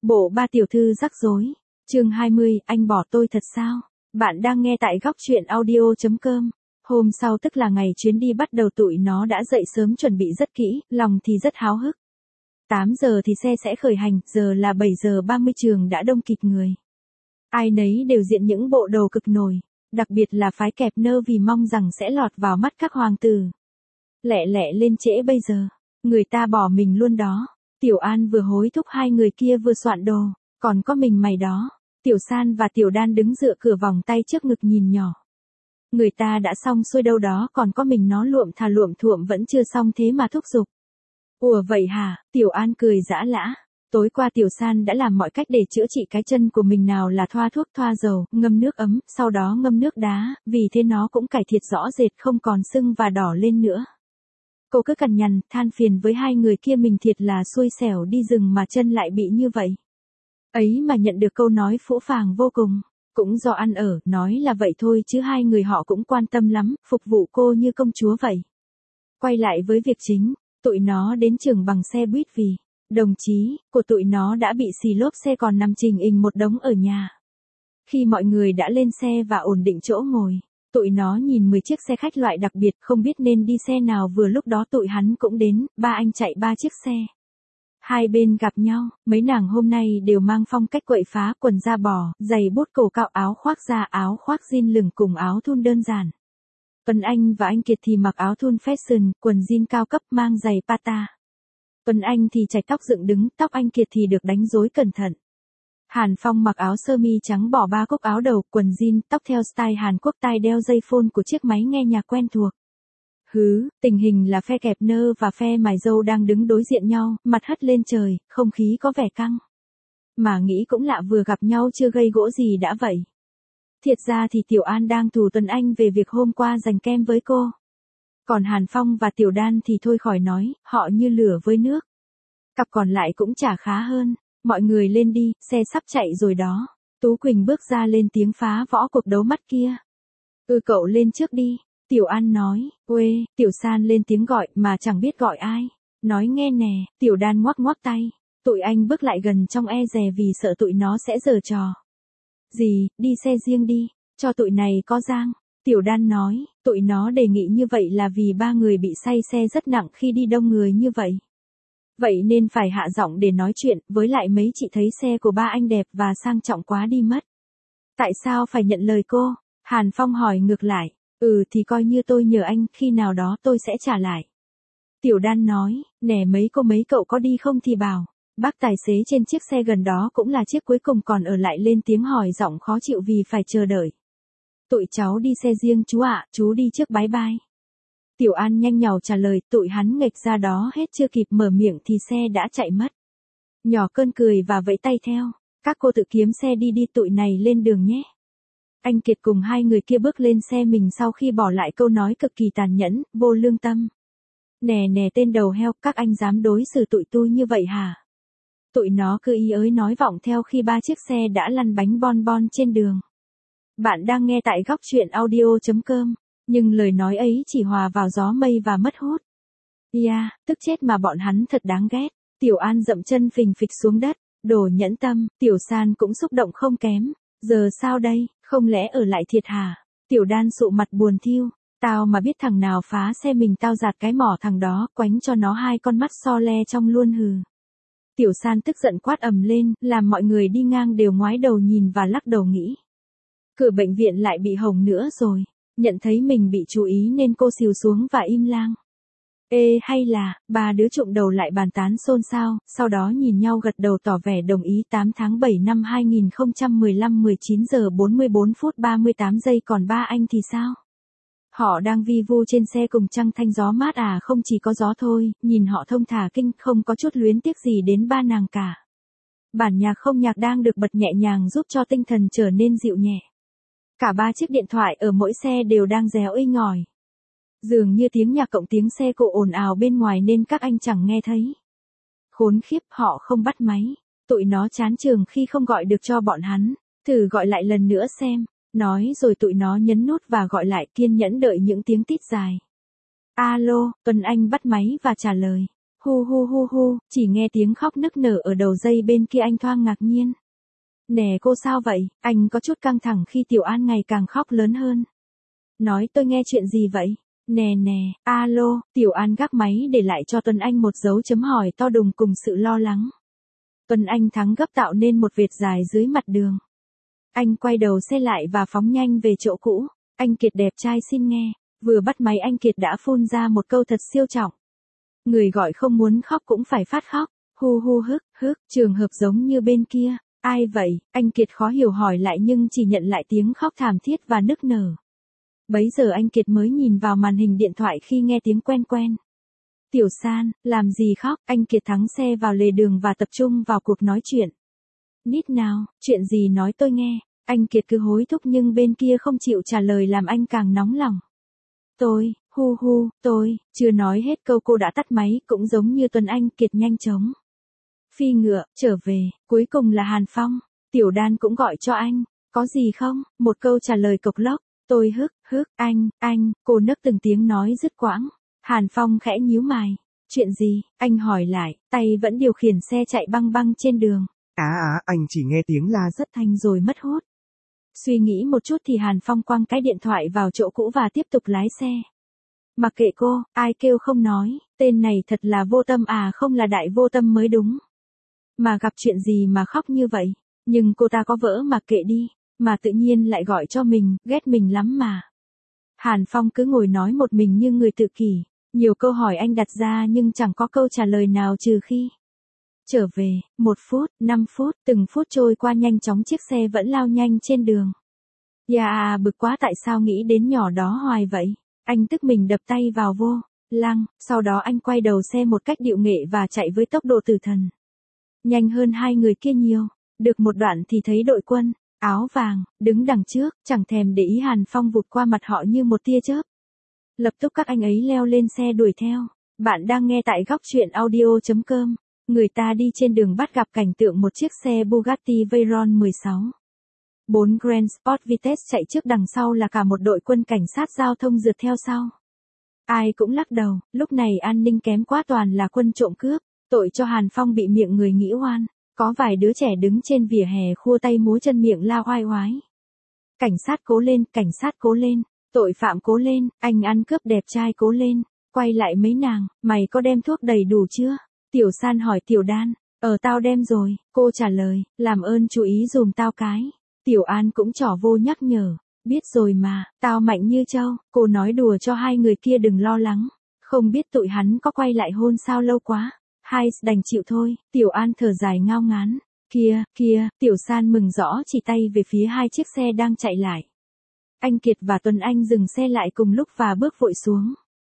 Bộ ba tiểu thư rắc rối. Chương 20, anh bỏ tôi thật sao? Bạn đang nghe tại góc truyện audio.com. Hôm sau tức là ngày chuyến đi bắt đầu tụi nó đã dậy sớm chuẩn bị rất kỹ, lòng thì rất háo hức. 8 giờ thì xe sẽ khởi hành, giờ là 7 giờ 30 trường đã đông kịt người. Ai nấy đều diện những bộ đồ cực nổi, đặc biệt là phái kẹp nơ vì mong rằng sẽ lọt vào mắt các hoàng tử. Lẹ lẹ lên trễ bây giờ, người ta bỏ mình luôn đó. Tiểu An vừa hối thúc hai người kia vừa soạn đồ, còn có mình mày đó. Tiểu San và Tiểu Đan đứng dựa cửa vòng tay trước ngực nhìn nhỏ. Người ta đã xong xuôi đâu đó, còn có mình nó luộm thuộm vẫn chưa xong thế mà thúc giục. Ủa vậy hả? Tiểu An cười giã lã. Tối qua Tiểu San đã làm mọi cách để chữa trị cái chân của mình, nào là thoa thuốc thoa dầu, ngâm nước ấm, sau đó ngâm nước đá, vì thế nó cũng cải thiện rõ rệt, không còn sưng và đỏ lên nữa. Cô cứ cằn nhằn, than phiền với hai người kia mình thiệt là xui xẻo đi rừng mà chân lại bị như vậy. Ấy mà nhận được câu nói phũ phàng vô cùng. Cũng do ăn ở, nói là vậy thôi chứ hai người họ cũng quan tâm lắm, phục vụ cô như công chúa vậy. Quay lại với việc chính, tụi nó đến trường bằng xe buýt vì đồng chí của tụi nó đã bị xì lốp xe còn nằm trình hình một đống ở nhà. Khi mọi người đã lên xe và ổn định chỗ ngồi, tụi nó nhìn 10 chiếc xe khách loại đặc biệt, không biết nên đi xe nào. Vừa lúc đó tụi hắn cũng đến, ba anh chạy 3 chiếc xe. Hai bên gặp nhau, mấy nàng hôm nay đều mang phong cách quậy phá, quần da bò, giày bốt cổ cao, áo khoác da, áo khoác jean lửng cùng áo thun đơn giản. Tuấn Anh và anh Kiệt thì mặc áo thun fashion, quần jean cao cấp, mang giày pata. Tuấn Anh thì chải tóc dựng đứng, tóc anh Kiệt thì được đánh rối cẩn thận. Hàn Phong mặc áo sơ mi trắng bỏ 3 cúc áo đầu, quần jean, tóc theo style Hàn Quốc, tai đeo dây phone của chiếc máy nghe nhạc quen thuộc. Tình hình là phe kẹp nơ và phe mài râu đang đứng đối diện nhau, mặt hất lên trời, không khí có vẻ căng. Mà nghĩ cũng lạ, vừa gặp nhau chưa gây gỗ gì đã vậy. Thiệt ra thì Tiểu An đang thù Tuấn Anh về việc hôm qua giành kem với cô. Còn Hàn Phong và Tiểu Đan thì thôi khỏi nói, họ như lửa với nước. Cặp còn lại cũng chả khá hơn. Mọi người lên đi, xe sắp chạy rồi đó. Tú Quỳnh bước ra lên tiếng phá võ cuộc đấu mắt kia. Cậu lên trước đi. Tiểu An nói. Uê, Tiểu San lên tiếng gọi mà chẳng biết gọi ai. Nói nghe nè. Tiểu Đan ngoắc ngoắc tay. Tụi anh bước lại gần trong e dè vì sợ tụi nó sẽ giở trò. Gì, đi xe riêng đi, cho tụi này có giang. Tiểu Đan nói. Tụi nó đề nghị như vậy là vì ba người bị say xe rất nặng khi đi đông người như vậy. Vậy nên phải hạ giọng để nói chuyện, với lại mấy chị thấy xe của ba anh đẹp và sang trọng quá đi mất. Tại sao phải nhận lời cô? Hàn Phong hỏi ngược lại. Thì coi như tôi nhờ anh, khi nào đó tôi sẽ trả lại. Tiểu Đan nói, nè mấy cậu có đi không thì bảo. Bác tài xế trên chiếc xe gần đó cũng là chiếc cuối cùng còn ở lại lên tiếng hỏi giọng khó chịu vì phải chờ đợi. Tụi cháu đi xe riêng chú ạ, chú đi trước bye bye. Tiểu An nhanh nhảu trả lời, tụi hắn nghệch ra đó hết chưa kịp mở miệng thì xe đã chạy mất. Nhỏ cơn cười và vẫy tay theo, các cô tự kiếm xe đi tụi này lên đường nhé. Anh Kiệt cùng hai người kia bước lên xe mình sau khi bỏ lại câu nói cực kỳ tàn nhẫn, vô lương tâm. Nè tên đầu heo, các anh dám đối xử tụi tôi như vậy hả? Tụi nó cứ ý ới nói vọng theo khi 3 chiếc xe đã lăn bánh bon trên đường. Bạn đang nghe tại góc truyện audio.com. Nhưng lời nói ấy chỉ hòa vào gió mây và mất hút. Tức chết mà bọn hắn thật đáng ghét. Tiểu An dậm chân phình phịch xuống đất. Đồ nhẫn tâm. Tiểu San cũng xúc động không kém. Giờ sao đây, không lẽ ở lại thiệt hả? Tiểu Đan sụ mặt buồn thiu. Tao mà biết thằng nào phá xe mình tao giạt cái mỏ thằng đó, quánh cho nó 2 con mắt so le trong luôn hừ. Tiểu San tức giận quát ầm lên, làm mọi người đi ngang đều ngoái đầu nhìn và lắc đầu nghĩ. Cửa bệnh viện lại bị hỏng nữa rồi. Nhận thấy mình bị chú ý nên cô xìu xuống và im lặng. Hay là, 3 đứa trụm đầu lại bàn tán xôn xao, sau đó nhìn nhau gật đầu tỏ vẻ đồng ý. 8 tháng 7 năm 2015 19 giờ 44 phút 38 giây còn ba anh thì sao? Họ đang vi vu trên xe cùng trăng thanh gió mát không chỉ có gió thôi, nhìn họ thông thả kinh, không có chút luyến tiếc gì đến ba nàng cả. Bản nhạc không nhạc đang được bật nhẹ nhàng giúp cho tinh thần trở nên dịu nhẹ. Cả 3 chiếc điện thoại ở mỗi xe đều đang réo inh ỏi. Dường như tiếng nhạc cộng tiếng xe cộ ồn ào bên ngoài nên các anh chẳng nghe thấy. Khốn khiếp, họ không bắt máy. Tụi nó chán chường khi không gọi được cho bọn hắn. Thử gọi lại lần nữa xem. Nói rồi tụi nó nhấn nút và gọi lại, kiên nhẫn đợi những tiếng tít dài. Alo, Tuấn Anh bắt máy và trả lời. Hu hu hu hu, chỉ nghe tiếng khóc nức nở ở đầu dây bên kia anh thoáng ngạc nhiên. Nè cô sao vậy, anh có chút căng thẳng khi Tiểu An ngày càng khóc lớn hơn. Nói tôi nghe chuyện gì vậy? Nè nè, alo, Tiểu An gác máy để lại cho Tuấn Anh một dấu chấm hỏi to đùng cùng sự lo lắng. Tuấn Anh thắng gấp tạo nên một vệt dài dưới mặt đường. Anh quay đầu xe lại và phóng nhanh về chỗ cũ. Anh Kiệt đẹp trai xin nghe. Vừa bắt máy anh Kiệt đã phun ra một câu thật siêu trọng. Người gọi không muốn khóc cũng phải phát khóc. Hu hu hức, trường hợp giống như bên kia. Ai vậy? Anh Kiệt khó hiểu hỏi lại nhưng chỉ nhận lại tiếng khóc thảm thiết và nức nở. Bấy giờ anh Kiệt mới nhìn vào màn hình điện thoại khi nghe tiếng quen quen. Tiểu San, làm gì khóc? Anh Kiệt thắng xe vào lề đường và tập trung vào cuộc nói chuyện. Nít nào, chuyện gì nói tôi nghe. Anh Kiệt cứ hối thúc nhưng bên kia không chịu trả lời làm anh càng nóng lòng. Tôi, chưa nói hết câu cô đã tắt máy, cũng giống như Tuấn Anh Kiệt nhanh chóng phi ngựa, trở về, cuối cùng là Hàn Phong. Tiểu Đan cũng gọi cho anh, có gì không? Một câu trả lời cộc lốc, tôi anh, cô nấc từng tiếng nói dứt quãng. Hàn Phong khẽ nhíu mày, chuyện gì? Anh hỏi lại, tay vẫn điều khiển xe chạy băng băng trên đường. Anh chỉ nghe tiếng la rất thanh rồi mất hút. Suy nghĩ một chút thì Hàn Phong quăng cái điện thoại vào chỗ cũ và tiếp tục lái xe. Mặc kệ cô, ai kêu không nói, tên này thật là vô tâm không là đại vô tâm mới đúng. Mà gặp chuyện gì mà khóc như vậy, nhưng cô ta có vỡ mà kệ đi, mà tự nhiên lại gọi cho mình, ghét mình lắm mà. Hàn Phong cứ ngồi nói một mình như người tự kỷ, nhiều câu hỏi anh đặt ra nhưng chẳng có câu trả lời nào trừ khi trở về. 1 phút, 5 phút, từng phút trôi qua nhanh chóng chiếc xe vẫn lao nhanh trên đường. Bực quá tại sao nghĩ đến nhỏ đó hoài vậy. Anh tức mình đập tay vào vô lăng, sau đó anh quay đầu xe một cách điệu nghệ và chạy với tốc độ tử thần. Nhanh hơn hai người kia nhiều, được một đoạn thì thấy đội quân, áo vàng, đứng đằng trước, chẳng thèm để ý Hàn Phong vụt qua mặt họ như một tia chớp. Lập tức các anh ấy leo lên xe đuổi theo. Bạn đang nghe tại góc truyện audio.com. Người ta đi trên đường bắt gặp cảnh tượng một chiếc xe Bugatti Veyron 16. 4 Grand Sport Vitesse chạy trước, đằng sau là cả một đội quân cảnh sát giao thông rượt theo sau. Ai cũng lắc đầu, lúc này an ninh kém quá, toàn là quân trộm cướp, tội cho Hàn Phong bị miệng người nghĩ oan. Có vài đứa trẻ đứng trên vỉa hè khua tay múa chân miệng la oai oái. Cảnh sát cố lên, cảnh sát cố lên, tội phạm cố lên, anh ăn cướp đẹp trai cố lên. Quay lại mấy nàng, mày có đem thuốc đầy đủ chưa? Tiểu San hỏi Tiểu Đan, tao đem rồi, cô trả lời, làm ơn chú ý dùm tao cái. Tiểu An cũng trỏ vô nhắc nhở, biết rồi mà, tao mạnh như trâu, cô nói đùa cho hai người kia đừng lo lắng. Không biết tụi hắn có quay lại hôn sao lâu quá. Hai đành chịu thôi. Tiểu An thở dài ngao ngán. Kia, Tiểu San mừng rõ chỉ tay về phía hai chiếc xe đang chạy lại. Anh Kiệt và Tuấn Anh dừng xe lại cùng lúc và bước vội xuống.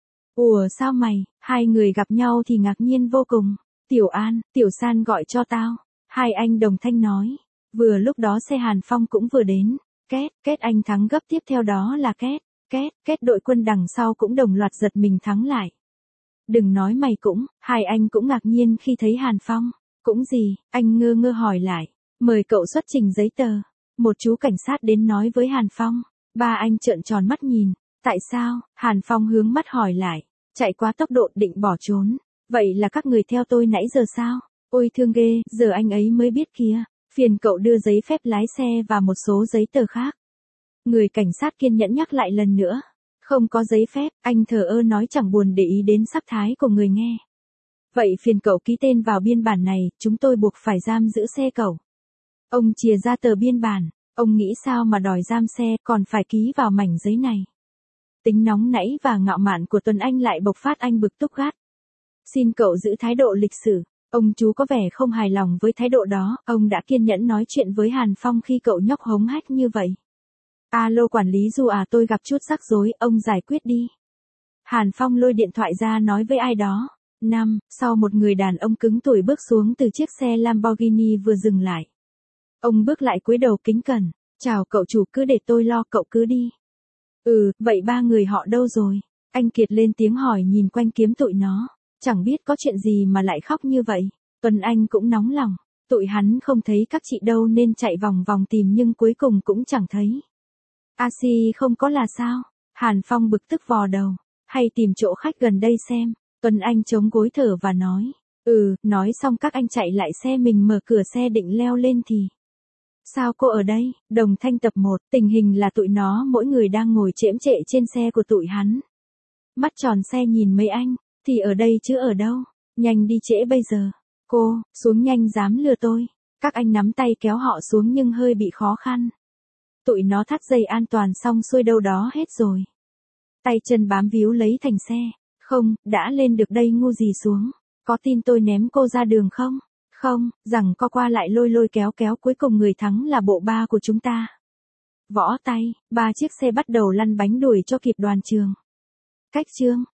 Ủa sao mày? Hai người gặp nhau thì ngạc nhiên vô cùng. Tiểu An, Tiểu San gọi cho tao. Hai anh đồng thanh nói. Vừa lúc đó xe Hàn Phong cũng vừa đến. Két, anh thắng gấp, tiếp theo đó là két, đội quân đằng sau cũng đồng loạt giật mình thắng lại. Đừng nói mày cũng, hai anh cũng ngạc nhiên khi thấy Hàn Phong. Cũng gì, anh ngơ ngơ hỏi lại. Mời cậu xuất trình giấy tờ. Một chú cảnh sát đến nói với Hàn Phong. Ba anh trợn tròn mắt nhìn. Tại sao? Hàn Phong hướng mắt hỏi lại. Chạy quá tốc độ định bỏ trốn. Vậy là các người theo tôi nãy giờ sao? Ôi thương ghê, giờ anh ấy mới biết kìa. Phiền cậu đưa giấy phép lái xe và một số giấy tờ khác. Người cảnh sát kiên nhẫn nhắc lại lần nữa. Không có giấy phép, anh thờ ơ nói chẳng buồn để ý đến sắc thái của người nghe. Vậy phiền cậu ký tên vào biên bản này, chúng tôi buộc phải giam giữ xe cậu. Ông chìa ra tờ biên bản, ông nghĩ sao mà đòi giam xe còn phải ký vào mảnh giấy này. Tính nóng nảy và ngạo mạn của Tuấn Anh lại bộc phát, anh bực túc gắt. Xin cậu giữ thái độ lịch sự. Ông chú có vẻ không hài lòng với thái độ đó, ông đã kiên nhẫn nói chuyện với Hàn Phong khi cậu nhóc hống hách như vậy. Alo quản lý Du tôi gặp chút rắc rối, ông giải quyết đi. Hàn Phong lôi điện thoại ra nói với ai đó. Sau một người đàn ông cứng tuổi bước xuống từ chiếc xe Lamborghini vừa dừng lại. Ông bước lại cúi đầu kính cẩn. Chào cậu chủ, cứ để tôi lo, cậu cứ đi. Vậy ba người họ đâu rồi? Anh Kiệt lên tiếng hỏi nhìn quanh kiếm tụi nó. Chẳng biết có chuyện gì mà lại khóc như vậy. Tuấn Anh cũng nóng lòng. Tụi hắn không thấy các chị đâu nên chạy vòng vòng tìm nhưng cuối cùng cũng chẳng thấy. Không có là sao? Hàn Phong bực tức vò đầu. Hay tìm chỗ khách gần đây xem. Tuấn Anh chống gối thở và nói. Nói xong các anh chạy lại xe mình mở cửa xe định leo lên thì. Sao cô ở đây? Đồng Thanh tập 1, tình hình là tụi nó mỗi người đang ngồi chễm chệ trên xe của tụi hắn. Mắt tròn xe nhìn mấy anh, thì ở đây chứ ở đâu, nhanh đi trễ bây giờ. Cô, xuống nhanh dám lừa tôi. Các anh nắm tay kéo họ xuống nhưng hơi bị khó khăn. Tụi nó thắt dây an toàn xong xuôi đâu đó hết rồi. Tay chân bám víu lấy thành xe. Không, đã lên được đây ngu gì xuống. Có tin tôi ném cô ra đường không? Không, rằng co qua lại lôi lôi kéo kéo cuối cùng người thắng là bộ ba của chúng ta. Võ tay, 3 chiếc xe bắt đầu lăn bánh đuổi cho kịp đoàn trường. Cách chương.